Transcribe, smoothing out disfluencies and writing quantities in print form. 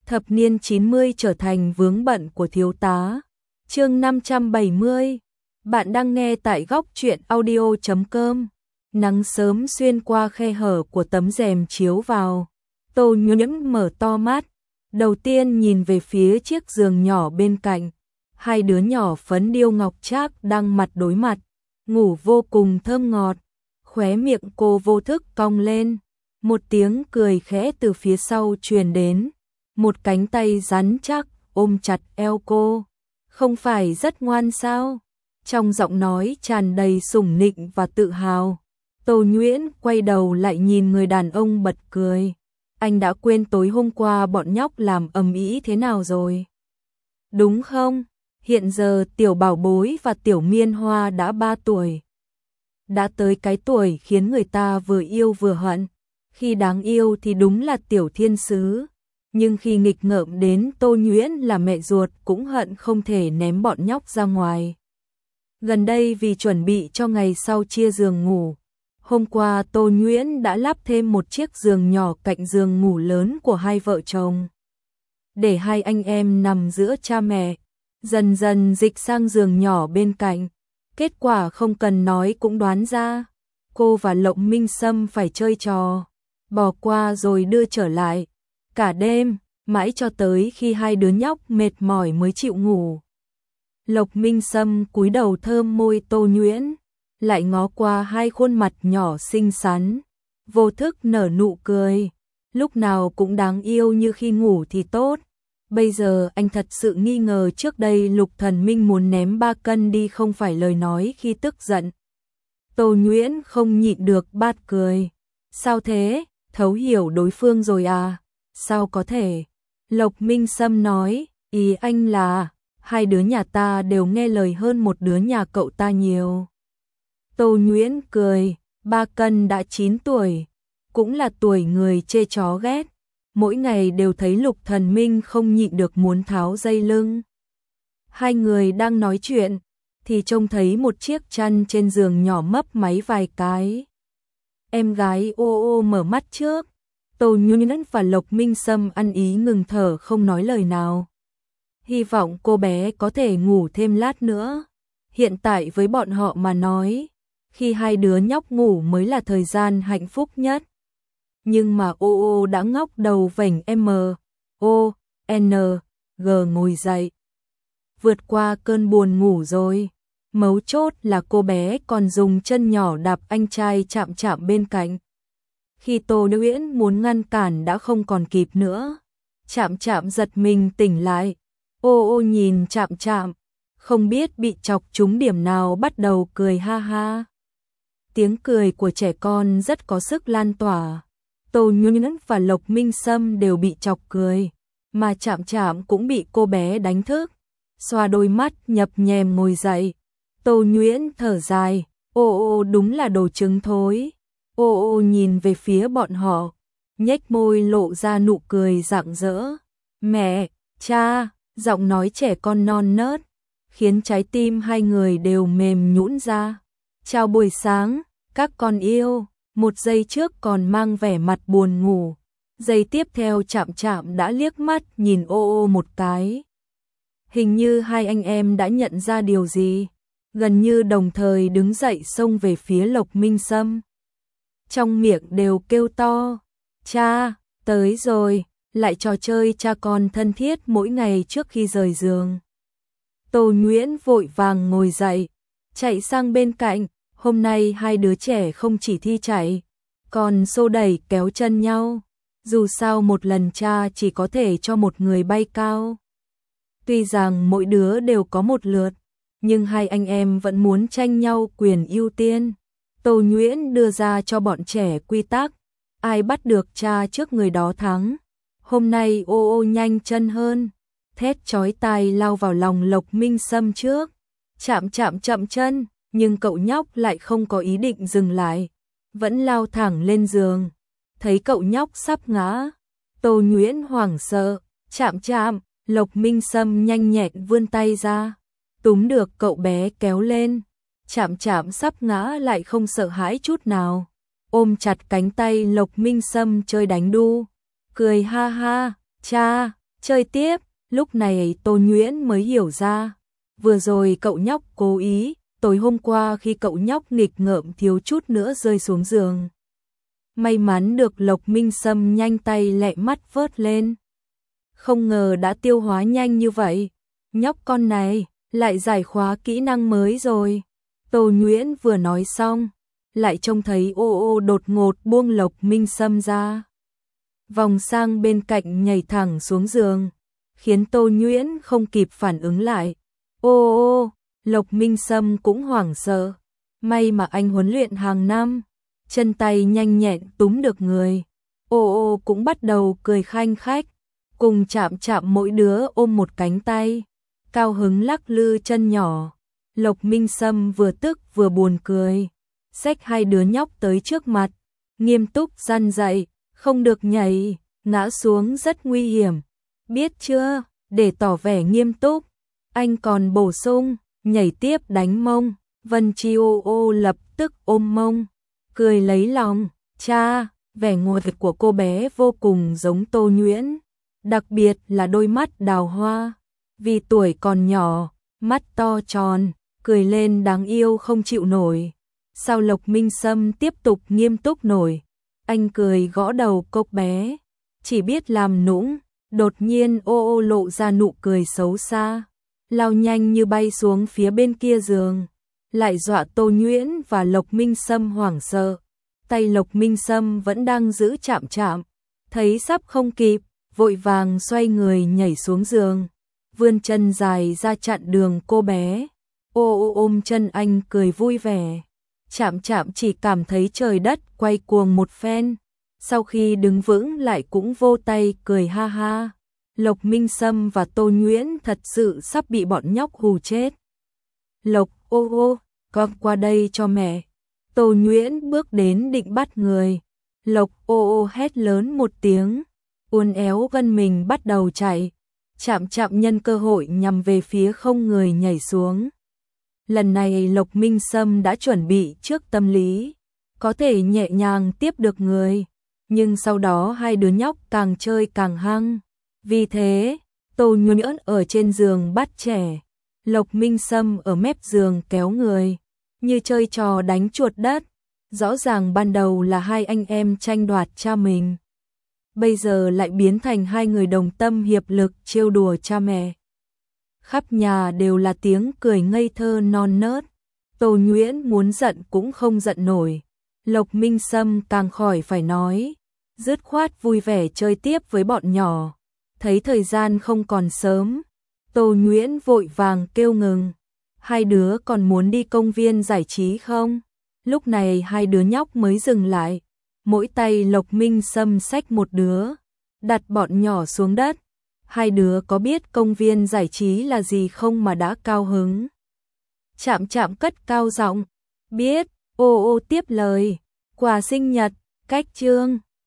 Thập niên 90 trở thành vướng bận của thiếu tá. Chương 570. Bạn đang nghe tại góc truyện audio.com. Nắng sớm xuyên qua khe hở của tấm rèm chiếu vào. Tô Nhiễm mở to mắt, đầu tiên nhìn về phía chiếc giường nhỏ bên cạnh. Hai đứa nhỏ phấn điêu ngọc trác đang mặt đối mặt, ngủ vô cùng thơm ngọt. Khóe miệng cô vô thức cong lên, một tiếng cười khẽ từ phía sau truyền đến. Một cánh tay rắn chắc ôm chặt eo cô. Không phải rất ngoan sao? Trong giọng nói tràn đầy sủng nịnh và tự hào. Tô Nhuyễn quay đầu lại nhìn người đàn ông bật cười. Anh đã quên tối hôm qua bọn nhóc làm ầm ĩ thế nào rồi? Đúng không? Hiện giờ tiểu bảo bối và tiểu miên hoa đã 3 tuổi. Đã tới cái tuổi khiến người ta vừa yêu vừa hận. Khi đáng yêu thì đúng là tiểu thiên sứ. Nhưng khi nghịch ngợm đến Tô Nhuyễn là mẹ ruột cũng hận không thể ném bọn nhóc ra ngoài. Gần đây vì chuẩn bị cho ngày sau chia giường ngủ, hôm qua Tô Nhuyễn đã lắp thêm một chiếc giường nhỏ cạnh giường ngủ lớn của hai vợ chồng. Để hai anh em nằm giữa cha mẹ, dần dần dịch sang giường nhỏ bên cạnh. Kết quả không cần nói cũng đoán ra, cô và Lộc Minh Sâm phải chơi trò bỏ qua rồi đưa trở lại. Cả đêm, mãi cho tới khi hai đứa nhóc mệt mỏi mới chịu ngủ. Lộc Minh Sâm cúi đầu thơm môi Tô Nhuyễn, lại ngó qua hai khuôn mặt nhỏ xinh xắn, vô thức nở nụ cười. Lúc nào cũng đáng yêu như khi ngủ thì tốt. Bây giờ anh thật sự nghi ngờ trước đây Lục Thần Minh muốn ném 3 cân đi không phải lời nói khi tức giận. Tô Nhuyễn không nhịn được bật cười. Sao thế? Thấu hiểu đối phương rồi à? Sao có thể? Lộc Minh Sâm nói, ý anh là hai đứa nhà ta đều nghe lời hơn một đứa nhà cậu ta nhiều. Tô Nhuyễn cười, 3 cân đã 9 tuổi, cũng là tuổi người chê chó ghét. Mỗi ngày đều thấy Lục Thần Minh không nhịn được muốn tháo dây lưng. Hai người đang nói chuyện, thì trông thấy một chiếc chăn trên giường nhỏ mấp máy vài cái. Em gái ô ô mở mắt trước. Tô Nhuyễn và Lộc Minh Sâm ăn ý ngừng thở không nói lời nào. Hy vọng cô bé có thể ngủ thêm lát nữa. Hiện tại với bọn họ mà nói, khi hai đứa nhóc ngủ mới là thời gian hạnh phúc nhất. Nhưng mà ô ô đã ngóc đầu vểnh G ngồi dậy. Vượt qua cơn buồn ngủ rồi. Mấu chốt là cô bé còn dùng chân nhỏ đạp anh trai chạm chạm bên cạnh. Khi Tô Nhuyễn muốn ngăn cản đã không còn kịp nữa. Chạm chạm giật mình tỉnh lại. Ô ô nhìn chạm chạm, không biết bị chọc trúng điểm nào bắt đầu cười ha ha. Tiếng cười của trẻ con rất có sức lan tỏa. Tô Nhuyễn và Lộc Minh Sâm đều bị chọc cười, mà chạm chạm cũng bị cô bé đánh thức. Xoa đôi mắt nhập nhèm ngồi dậy. Tô Nhuyễn thở dài, ô ô đúng là đồ trứng thối. Ô ô nhìn về phía bọn họ, nhếch môi lộ ra nụ cười rạng rỡ. Mẹ, cha, giọng nói trẻ con non nớt, khiến trái tim hai người đều mềm nhũn ra. Chào buổi sáng, các con yêu. Một giây trước còn mang vẻ mặt buồn ngủ, giây tiếp theo chạm chạm đã liếc mắt nhìn ô ô một cái. Hình như hai anh em đã nhận ra điều gì, gần như đồng thời đứng dậy xông về phía Lộc Minh Sâm. Trong miệng đều kêu to, cha, tới rồi, lại trò chơi cha con thân thiết mỗi ngày trước khi rời giường. Tô Nhuyễn vội vàng ngồi dậy, chạy sang bên cạnh. Hôm nay hai đứa trẻ không chỉ thi chạy, còn xô đẩy kéo chân nhau. Dù sao một lần cha chỉ có thể cho một người bay cao. Tuy rằng mỗi đứa đều có một lượt, nhưng hai anh em vẫn muốn tranh nhau quyền ưu tiên. Tô Nhuyễn đưa ra cho bọn trẻ quy tắc, ai bắt được cha trước người đó thắng. Hôm nay ô ô nhanh chân hơn, thét chói tai lao vào lòng Lộc Minh Sâm trước. Chạm chạm chậm chân. Nhưng cậu nhóc lại không có ý định dừng lại, vẫn lao thẳng lên giường. Thấy cậu nhóc sắp ngã, Tô Nhuyễn hoảng sợ, chạm chạm, Lộc Minh Sâm nhanh nhẹn vươn tay ra, túm được cậu bé kéo lên. Chạm chạm sắp ngã lại không sợ hãi chút nào, ôm chặt cánh tay Lộc Minh Sâm chơi đánh đu, cười ha ha, cha, chơi tiếp. Lúc này Tô Nhuyễn mới hiểu ra, vừa rồi cậu nhóc cố ý, tối hôm qua khi cậu nhóc nghịch ngợm thiếu chút nữa rơi xuống giường. May mắn được Lộc Minh Sâm nhanh tay lẹ mắt vớt lên. Không ngờ đã tiêu hóa nhanh như vậy, nhóc con này lại giải khóa kỹ năng mới rồi. Tô Nhuyễn vừa nói xong, lại trông thấy ô ô đột ngột buông Lộc Minh Sâm ra. Vòng sang bên cạnh nhảy thẳng xuống giường, khiến Tô Nhuyễn không kịp phản ứng lại. Ô ô, Lộc Minh Sâm cũng hoảng sợ. May mà anh huấn luyện hàng năm, chân tay nhanh nhẹn túm được người. Ô ô cũng bắt đầu cười khanh khách, cùng chạm chạm mỗi đứa ôm một cánh tay, cao hứng lắc lư chân nhỏ. Lộc Minh Sâm vừa tức vừa buồn cười, xách hai đứa nhóc tới trước mặt, nghiêm túc răn dạy, không được nhảy, ngã xuống rất nguy hiểm, biết chưa? Để tỏ vẻ nghiêm túc, anh còn bổ sung, nhảy tiếp đánh mông. Vân Chi ô ô lập tức ôm mông, cười lấy lòng. Cha, vẻ ngồi của cô bé vô cùng giống Tô Nhuyễn, đặc biệt là đôi mắt đào hoa, vì tuổi còn nhỏ, mắt to tròn, cười lên đáng yêu không chịu nổi. Sao Lộc Minh Sâm tiếp tục nghiêm túc nổi, anh cười gõ đầu cô bé, chỉ biết làm nũng. Đột nhiên ô ô lộ ra nụ cười xấu xa, lao nhanh như bay xuống phía bên kia giường, lại dọa Tô Nhuyễn và Lộc Minh Sâm hoảng sợ. Tay Lộc Minh Sâm vẫn đang giữ chạm chạm, thấy sắp không kịp, vội vàng xoay người nhảy xuống giường, vươn chân dài ra chặn đường cô bé. Ô ô ôm chân anh cười vui vẻ, chạm chạm chỉ cảm thấy trời đất quay cuồng một phen. Sau khi đứng vững lại cũng vô tay cười ha ha. Lộc Minh Sâm và Tô Nhuyễn thật sự sắp bị bọn nhóc hù chết. Lộc ô ô, con qua đây cho mẹ. Tô Nhuyễn bước đến định bắt người. Lộc ô ô hét lớn một tiếng, uốn éo gân mình bắt đầu chạy. Chạm chạm nhân cơ hội nhằm về phía không người nhảy xuống. Lần này Lộc Minh Sâm đã chuẩn bị trước tâm lý, có thể nhẹ nhàng tiếp được người. Nhưng sau đó hai đứa nhóc càng chơi càng hăng. Vì thế, Tô Nhuyễn ở trên giường bắt trẻ, Lộc Minh Sâm ở mép giường kéo người, như chơi trò đánh chuột đất. Rõ ràng ban đầu là hai anh em tranh đoạt cha mình, bây giờ lại biến thành hai người đồng tâm hiệp lực trêu đùa cha mẹ. Khắp nhà đều là tiếng cười ngây thơ non nớt. Tô Nhuyễn muốn giận cũng không giận nổi. Lộc Minh Sâm càng khỏi phải nói, dứt khoát vui vẻ chơi tiếp với bọn nhỏ. Thấy thời gian không còn sớm, Tô Nhuyễn vội vàng kêu ngừng. Hai đứa còn muốn đi công viên giải trí không? Lúc này hai đứa nhóc mới dừng lại. Mỗi tay Lộc Minh Sâm xách một đứa, đặt bọn nhỏ xuống đất. Hai đứa có biết công viên giải trí là gì không mà đã cao hứng. Chạm chạm cất cao giọng, biết. Ô ô tiếp lời, quà sinh nhật, cách trương.